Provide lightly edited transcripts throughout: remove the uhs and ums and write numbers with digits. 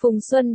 Phùng Xuân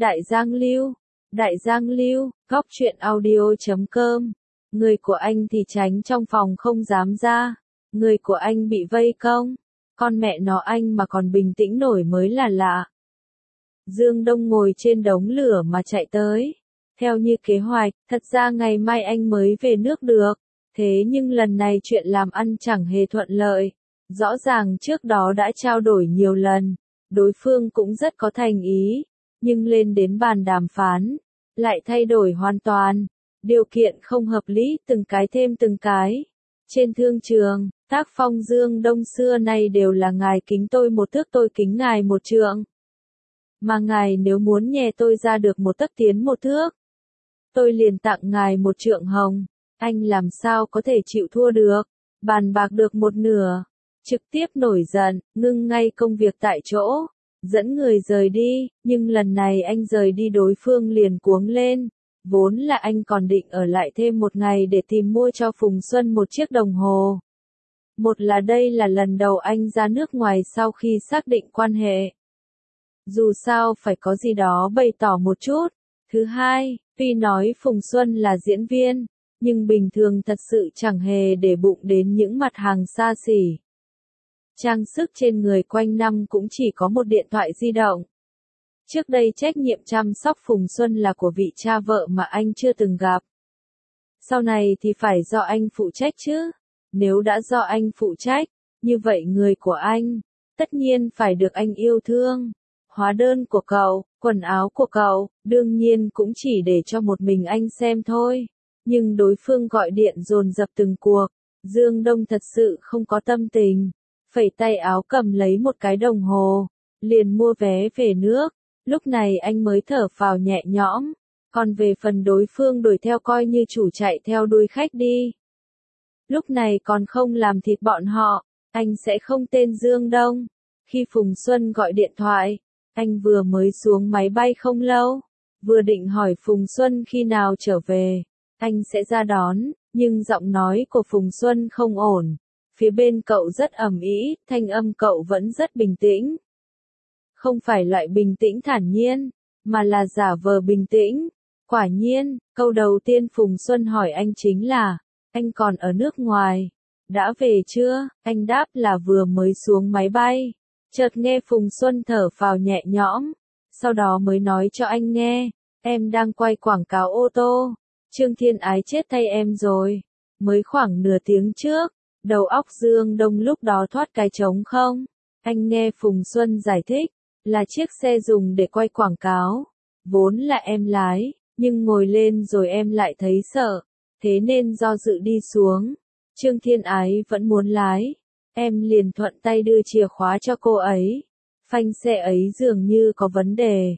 Đại Giang Lưu, góc truyện audio.com. Người của anh thì tránh trong phòng không dám ra. Người của anh bị vây công. Con mẹ nó anh mà còn bình tĩnh nổi mới là lạ. Dương Đông ngồi trên đống lửa mà chạy tới. Theo như kế hoạch, thật ra ngày mai anh mới về nước được. Thế nhưng lần này chuyện làm ăn chẳng hề thuận lợi. Rõ ràng trước đó đã trao đổi nhiều lần. Đối phương cũng rất có thành ý. Nhưng lên đến bàn đàm phán, lại thay đổi hoàn toàn. Điều kiện không hợp lý từng cái thêm từng cái. Trên thương trường, tác phong Dương Đông xưa nay đều là ngài kính tôi một thước tôi kính ngài một trượng. Mà ngài nếu muốn nhè tôi ra được một tấc tiến một thước, tôi liền tặng ngài một trượng hồng. Anh làm sao có thể chịu thua được, bàn bạc được một nửa. Trực tiếp nổi giận, ngưng ngay công việc tại chỗ. Dẫn người rời đi, nhưng lần này anh rời đi đối phương liền cuống lên. Vốn là anh còn định ở lại thêm một ngày để tìm mua cho Phùng Xuân một chiếc đồng hồ. Một là đây là lần đầu anh ra nước ngoài sau khi xác định quan hệ. Dù sao phải có gì đó bày tỏ một chút. Thứ hai, tuy nói Phùng Xuân là diễn viên, nhưng bình thường thật sự chẳng hề để bụng đến những mặt hàng xa xỉ. Trang sức trên người quanh năm cũng chỉ có một điện thoại di động. Trước đây trách nhiệm chăm sóc Phùng Xuân là của vị cha vợ mà anh chưa từng gặp. Sau này thì phải do anh phụ trách chứ. Nếu đã do anh phụ trách, như vậy người của anh, tất nhiên phải được anh yêu thương. Hóa đơn của cậu, quần áo của cậu, đương nhiên cũng chỉ để cho một mình anh xem thôi. Nhưng đối phương gọi điện dồn dập từng cuộc, Dương Đông thật sự không có tâm tình. Phẩy tay áo cầm lấy một cái đồng hồ, liền mua vé về nước. Lúc này anh mới thở phào nhẹ nhõm. Còn về phần đối phương đuổi theo coi như chủ chạy theo đuôi khách đi. Lúc này còn không làm thịt bọn họ, anh sẽ không tên Dương Đông. Khi Phùng Xuân gọi điện thoại, anh vừa mới xuống máy bay không lâu. Vừa định hỏi Phùng Xuân khi nào trở về, anh sẽ ra đón, nhưng giọng nói của Phùng Xuân không ổn. Phía bên cậu rất ầm ĩ, thanh âm cậu vẫn rất bình tĩnh. Không phải loại bình tĩnh thản nhiên, mà là giả vờ bình tĩnh. Quả nhiên, câu đầu tiên Phùng Xuân hỏi anh chính là, anh còn ở nước ngoài, đã về chưa? Anh đáp là vừa mới xuống máy bay. Chợt nghe Phùng Xuân thở phào nhẹ nhõm, sau đó mới nói cho anh nghe, em đang quay quảng cáo ô tô, Trương Thiên Ái chết thay em rồi. Mới khoảng nửa tiếng trước, đầu óc Dương Đông lúc đó thoát cái trống không. Anh nghe Phùng Xuân giải thích, là chiếc xe dùng để quay quảng cáo. Vốn là em lái, nhưng ngồi lên rồi em lại thấy sợ, thế nên do dự đi xuống. Trương Thiên Ái vẫn muốn lái, em liền thuận tay đưa chìa khóa cho cô ấy. Phanh xe ấy dường như có vấn đề.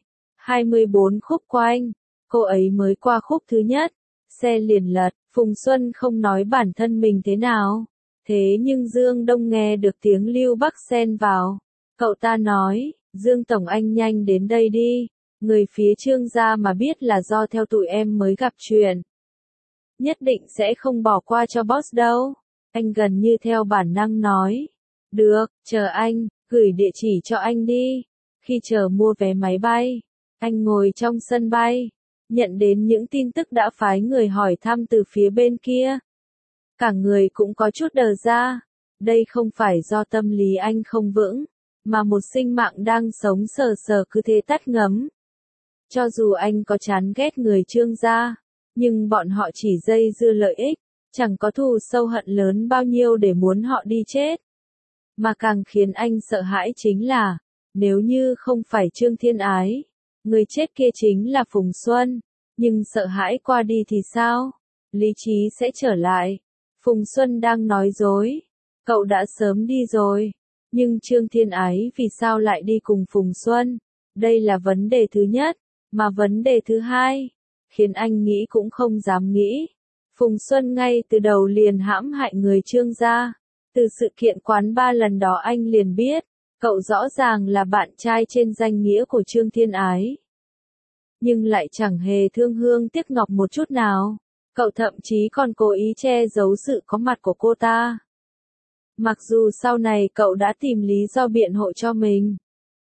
24 khúc quanh, cô ấy mới qua khúc thứ nhất, xe liền lật. Phùng Xuân không nói bản thân mình thế nào. Thế nhưng Dương Đông nghe được tiếng Lưu Bắc xen vào. Cậu ta nói, Dương Tổng anh nhanh đến đây đi. Người phía Trương gia mà biết là do theo tụi em mới gặp chuyện, nhất định sẽ không bỏ qua cho boss đâu. Anh gần như theo bản năng nói. Được, chờ anh, gửi địa chỉ cho anh đi. Khi chờ mua vé máy bay, anh ngồi trong sân bay, nhận đến những tin tức đã phái người hỏi thăm từ phía bên kia. Cả người cũng có chút đờ ra. Đây không phải do tâm lý anh không vững, mà một sinh mạng đang sống sờ sờ cứ thế tắt ngấm. Cho dù anh có chán ghét người Trương gia, nhưng bọn họ chỉ dây dưa lợi ích, chẳng có thù sâu hận lớn bao nhiêu để muốn họ đi chết. Mà càng khiến anh sợ hãi chính là, nếu như không phải Trương Thiên Ái, người chết kia chính là Phùng Xuân. Nhưng sợ hãi qua đi thì sao? Lý trí sẽ trở lại. Phùng Xuân đang nói dối. Cậu đã sớm đi rồi. Nhưng Trương Thiên Ái vì sao lại đi cùng Phùng Xuân? Đây là vấn đề thứ nhất. Mà vấn đề thứ hai, khiến anh nghĩ cũng không dám nghĩ. Phùng Xuân ngay từ đầu liền hãm hại người Trương gia. Từ sự kiện quán ba lần đó anh liền biết, cậu rõ ràng là bạn trai trên danh nghĩa của Trương Thiên Ái. Nhưng lại chẳng hề thương hương tiếc ngọc một chút nào. Cậu thậm chí còn cố ý che giấu sự có mặt của cô ta. Mặc dù sau này cậu đã tìm lý do biện hộ cho mình.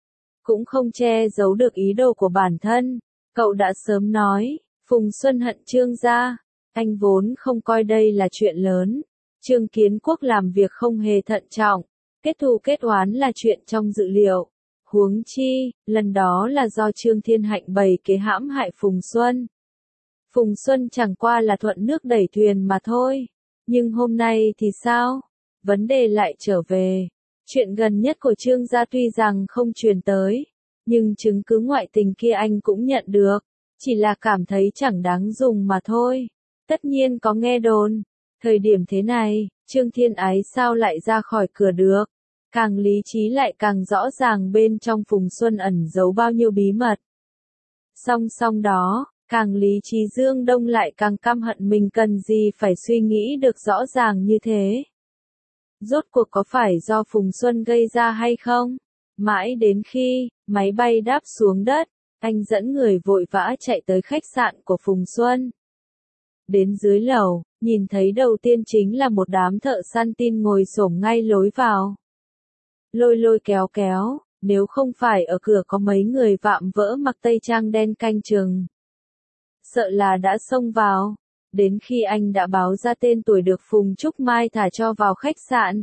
cũng không che giấu được ý đồ của bản thân. Cậu đã sớm nói, Phùng Xuân hận Trương gia, anh vốn không coi đây là chuyện lớn. Trương Kiến Quốc làm việc không hề thận trọng, kết thù kết oán là chuyện trong dự liệu. Huống chi, lần đó là do Trương Thiên Hạnh bày kế hãm hại Phùng Xuân. Phùng Xuân chẳng qua là thuận nước đẩy thuyền mà thôi. Nhưng hôm nay thì sao? Vấn đề lại trở về. Chuyện gần nhất của Trương gia tuy rằng không truyền tới, nhưng chứng cứ ngoại tình kia anh cũng nhận được. Chỉ là cảm thấy chẳng đáng dùng mà thôi. Tất nhiên có nghe đồn. Thời điểm thế này, Trương Thiên Ái sao lại ra khỏi cửa được? Càng lý trí lại càng rõ ràng bên trong Phùng Xuân ẩn giấu bao nhiêu bí mật. Song song đó, càng lý trí Dương Đông lại càng căm hận mình cần gì phải suy nghĩ được rõ ràng như thế. Rốt cuộc có phải do Phùng Xuân gây ra hay không? Mãi đến khi máy bay đáp xuống đất, anh dẫn người vội vã chạy tới khách sạn của Phùng Xuân. Đến dưới lầu, nhìn thấy đầu tiên chính là một đám thợ săn tin ngồi xổm ngay lối vào. Lôi lôi kéo kéo, nếu không phải ở cửa có mấy người vạm vỡ mặc tây trang đen canh chừng. Sợ là đã xông vào. Đến khi anh đã báo ra tên tuổi được Phùng Trúc Mai thả cho vào khách sạn.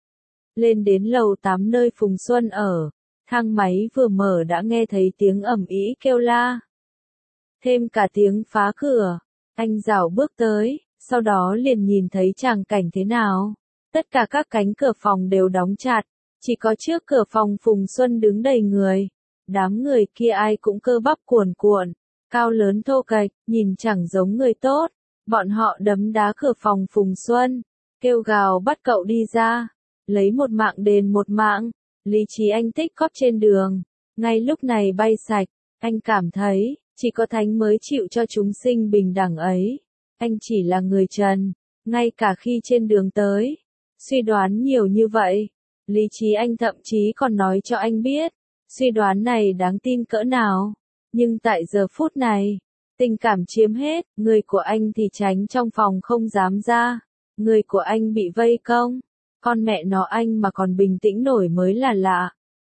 Lên đến lầu 8 nơi Phùng Xuân ở, thang máy vừa mở đã nghe thấy tiếng ầm ĩ kêu la. Thêm cả tiếng phá cửa, anh rảo bước tới, sau đó liền nhìn thấy tràng cảnh thế nào. Tất cả các cánh cửa phòng đều đóng chặt, chỉ có trước cửa phòng Phùng Xuân đứng đầy người. Đám người kia ai cũng cơ bắp cuồn cuộn, cao lớn thô kệch, nhìn chẳng giống người tốt. Bọn họ đấm đá cửa phòng Phùng Xuân, kêu gào bắt cậu đi ra, lấy một mạng đền một mạng. Lý trí anh tích cóp trên đường, ngay lúc này bay sạch. Anh cảm thấy, chỉ có Thánh mới chịu cho chúng sinh bình đẳng ấy. Anh chỉ là người trần, ngay cả khi trên đường tới. Suy đoán nhiều như vậy, lý trí anh thậm chí còn nói cho anh biết, suy đoán này đáng tin cỡ nào. Nhưng tại giờ phút này, tình cảm chiếm hết, người của anh thì tránh trong phòng không dám ra. Người của anh bị vây công, con mẹ nó anh mà còn bình tĩnh nổi mới là lạ.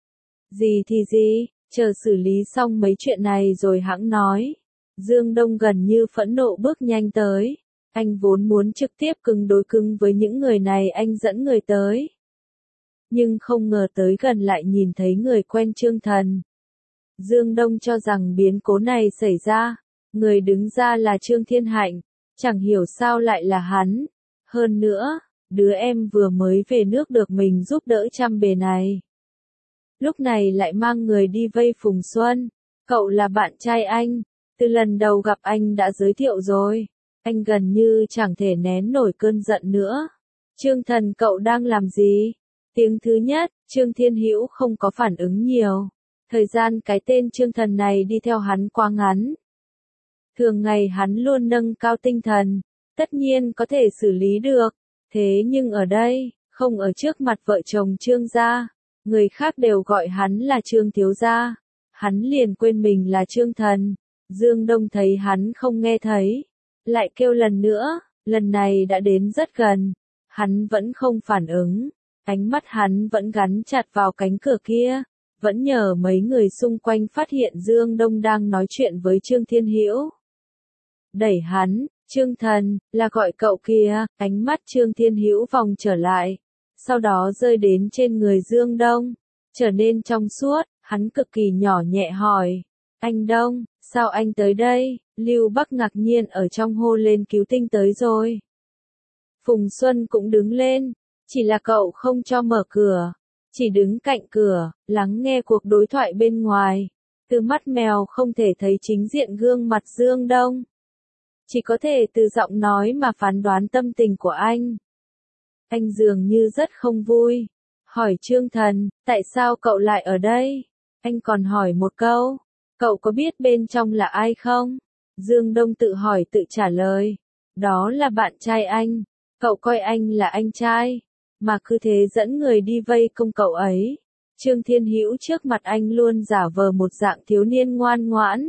Gì thì gì, chờ xử lý xong mấy chuyện này rồi hẵng nói. Dương Đông gần như phẫn nộ bước nhanh tới. Anh vốn muốn trực tiếp cứng đối cứng với những người này, anh dẫn người tới. Nhưng không ngờ tới gần lại nhìn thấy người quen Trương Thần. Dương Đông cho rằng biến cố này xảy ra, người đứng ra là Trương Thiên Hạnh, chẳng hiểu sao lại là hắn. Hơn nữa, đứa em vừa mới về nước được mình giúp đỡ chăm bề này. Lúc này lại mang người đi vây Phùng Xuân. Cậu là bạn trai anh, từ lần đầu gặp anh đã giới thiệu rồi. Anh gần như chẳng thể nén nổi cơn giận nữa. Trương Thần, cậu đang làm gì? Tiếng thứ nhất, Trương Thiên Hữu không có phản ứng nhiều. Thời gian cái tên Trương Thần này đi theo hắn quá ngắn. Thường ngày hắn luôn nâng cao tinh thần, tất nhiên có thể xử lý được. Thế nhưng ở đây, không ở trước mặt vợ chồng Trương gia, người khác đều gọi hắn là Trương thiếu gia. Hắn liền quên mình là Trương Thần. Dương Đông thấy hắn không nghe thấy, lại kêu lần nữa, lần này đã đến rất gần. Hắn vẫn không phản ứng, ánh mắt hắn vẫn gắn chặt vào cánh cửa kia. Vẫn nhờ mấy người xung quanh phát hiện Dương Đông đang nói chuyện với Trương Thiên Hữu. Đẩy hắn, Trương Thần, là gọi cậu kia. Ánh mắt Trương Thiên Hữu vòng trở lại, sau đó rơi đến trên người Dương Đông, trở nên trong suốt. Hắn cực kỳ nhỏ nhẹ hỏi, anh Đông, sao anh tới đây? Lưu Bắc ngạc nhiên ở trong hô lên cứu tinh tới rồi. Phùng Xuân cũng đứng lên, chỉ là cậu không cho mở cửa. Chỉ đứng cạnh cửa, lắng nghe cuộc đối thoại bên ngoài. Từ mắt mèo không thể thấy chính diện gương mặt Dương Đông. Chỉ có thể từ giọng nói mà phán đoán tâm tình của anh. Anh dường như rất không vui. Hỏi Trương Thần, tại sao cậu lại ở đây? Anh còn hỏi một câu, cậu có biết bên trong là ai không? Dương Đông tự hỏi tự trả lời. Đó là bạn trai anh. Cậu coi anh là anh trai, mà cứ thế dẫn người đi vây công cậu ấy. Trương Thiên Hữu trước mặt anh luôn giả vờ một dạng thiếu niên ngoan ngoãn.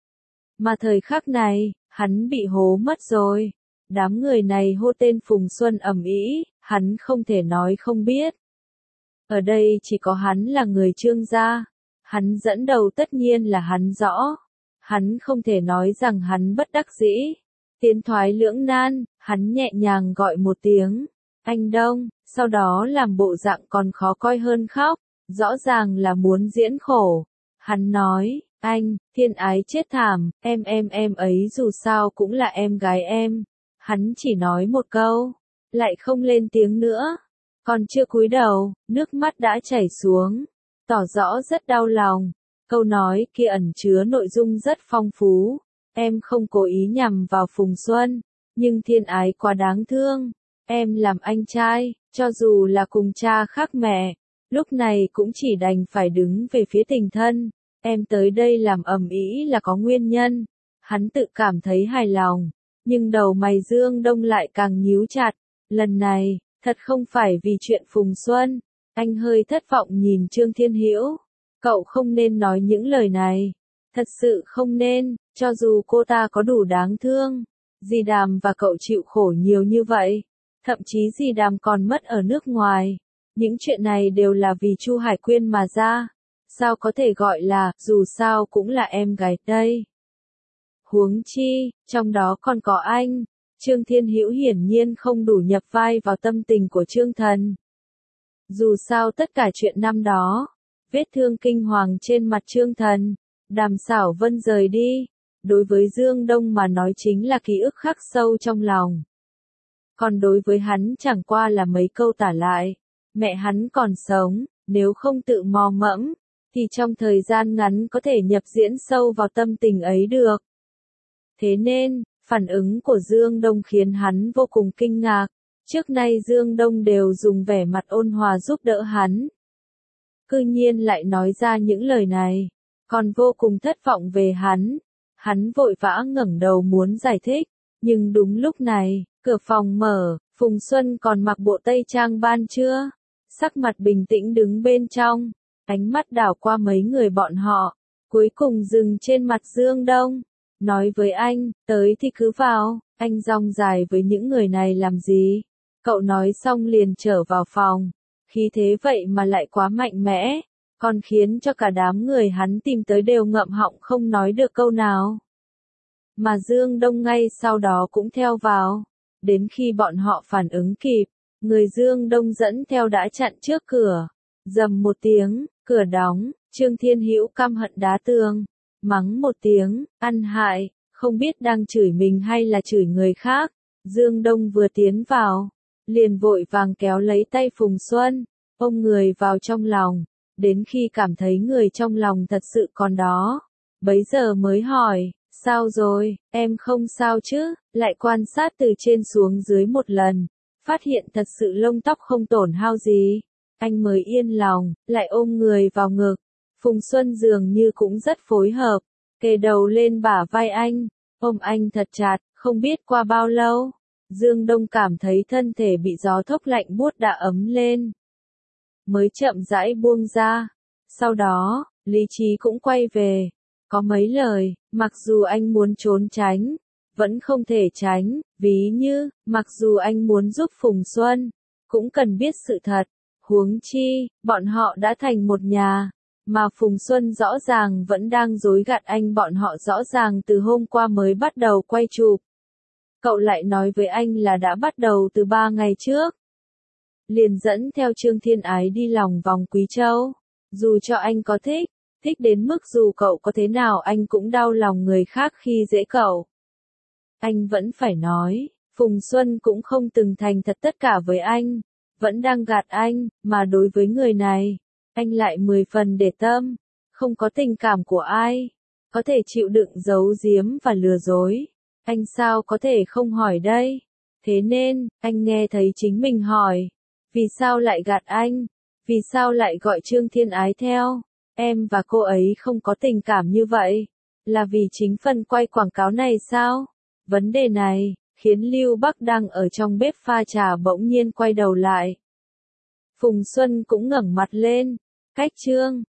Mà thời khắc này, hắn bị hố mất rồi. Đám người này hô tên Phùng Xuân ầm ĩ, hắn không thể nói không biết. Ở đây chỉ có hắn là người Trương gia. Hắn dẫn đầu tất nhiên là hắn rõ. Hắn không thể nói rằng hắn bất đắc dĩ. Tiến thoái lưỡng nan, hắn nhẹ nhàng gọi một tiếng. Anh Đông, sau đó làm bộ dạng còn khó coi hơn khóc. Rõ ràng là muốn diễn khổ. Hắn nói, anh, Thiên Ái chết thảm, em ấy dù sao cũng là em gái em. Hắn chỉ nói một câu, lại không lên tiếng nữa. Còn chưa cúi đầu, nước mắt đã chảy xuống, tỏ rõ rất đau lòng. Câu nói kia ẩn chứa nội dung rất phong phú. Em không cố ý nhằm vào Phùng Xuân, nhưng Thiên Ái quá đáng thương. Em làm anh trai, cho dù là cùng cha khác mẹ, lúc này cũng chỉ đành phải đứng về phía tình thân. Em tới đây làm ầm ĩ là có nguyên nhân. Hắn tự cảm thấy hài lòng, nhưng đầu mày Dương Đông lại càng nhíu chặt. Lần này, thật không phải vì chuyện Phùng Xuân. Anh hơi thất vọng nhìn Trương Thiên Hữu. Cậu không nên nói những lời này. Thật sự không nên, cho dù cô ta có đủ đáng thương. Dì Đàm và cậu chịu khổ nhiều như vậy. Thậm chí dì Đàm còn mất ở nước ngoài. Những chuyện này đều là vì Chu Hải Quyên mà ra. Sao có thể gọi là, dù sao cũng là em gái đây. Huống chi, trong đó còn có anh. Trương Thiên Hữu hiển nhiên không đủ nhập vai vào tâm tình của Trương Thần. Dù sao tất cả chuyện năm đó, vết thương kinh hoàng trên mặt Trương Thần, Đàm Xảo Vân rời đi, đối với Dương Đông mà nói chính là ký ức khắc sâu trong lòng. Còn đối với hắn chẳng qua là mấy câu tả lại, mẹ hắn còn sống, nếu không tự mò mẫm, thì trong thời gian ngắn có thể nhập diễn sâu vào tâm tình ấy được. Thế nên, phản ứng của Dương Đông khiến hắn vô cùng kinh ngạc. Trước nay Dương Đông đều dùng vẻ mặt ôn hòa giúp đỡ hắn. Cư nhiên lại nói ra những lời này, còn vô cùng thất vọng về hắn. Hắn vội vã ngẩng đầu muốn giải thích, nhưng đúng lúc này, cửa phòng mở, Phùng Xuân còn mặc bộ tây trang ban trưa, sắc mặt bình tĩnh đứng bên trong, ánh mắt đảo qua mấy người bọn họ, cuối cùng dừng trên mặt Dương Đông, nói với anh, tới thì cứ vào, anh rong dài với những người này làm gì? Cậu nói xong liền trở vào phòng, khí thế vậy mà lại quá mạnh mẽ, còn khiến cho cả đám người hắn tìm tới đều ngậm họng không nói được câu nào. Mà Dương Đông ngay sau đó cũng theo vào, đến khi bọn họ phản ứng kịp, người Dương Đông dẫn theo đã chặn trước cửa, rầm một tiếng, cửa đóng, Trương Thiên Hữu căm hận đá tường, mắng một tiếng, ăn hại, không biết đang chửi mình hay là chửi người khác. Dương Đông vừa tiến vào, liền vội vàng kéo lấy tay Phùng Xuân, ôm người vào trong lòng, đến khi cảm thấy người trong lòng thật sự còn đó, bấy giờ mới hỏi, sao rồi, em không sao chứ, lại quan sát từ trên xuống dưới một lần, phát hiện thật sự lông tóc không tổn hao gì, anh mới yên lòng, lại ôm người vào ngực. Phùng Xuân dường như cũng rất phối hợp, kề đầu lên bả vai anh, ôm anh thật chặt, không biết qua bao lâu, Dương Đông cảm thấy thân thể bị gió thốc lạnh buốt đã ấm lên, mới chậm rãi buông ra. Sau đó, lý trí cũng quay về, có mấy lời, mặc dù anh muốn trốn tránh, vẫn không thể tránh, ví như, mặc dù anh muốn giúp Phùng Xuân, cũng cần biết sự thật, huống chi, bọn họ đã thành một nhà. Mà Phùng Xuân rõ ràng vẫn đang dối gạt anh, bọn họ rõ ràng từ hôm qua mới bắt đầu quay chụp. Cậu lại nói với anh là đã bắt đầu từ 3 ngày trước. Liền dẫn theo Trương Thiên Ái đi lòng vòng Quý Châu. Dù cho anh có thích đến mức dù cậu có thế nào anh cũng đau lòng người khác khi dễ cậu. Anh vẫn phải nói, Phùng Xuân cũng không từng thành thật tất cả với anh, vẫn đang gạt anh, mà đối với người này, anh lại 10 phần để tâm, không có tình cảm của ai, có thể chịu đựng giấu giếm và lừa dối, anh sao có thể không hỏi đây? Thế nên, anh nghe thấy chính mình hỏi, vì sao lại gạt anh? Vì sao lại gọi Trương Thiên Ái theo? Em và cô ấy không có tình cảm như vậy, là vì chính phần quay quảng cáo này sao? Vấn đề này, khiến Lưu Bắc đang ở trong bếp pha trà bỗng nhiên quay đầu lại. Phùng Xuân cũng ngẩng mặt lên, cách Trương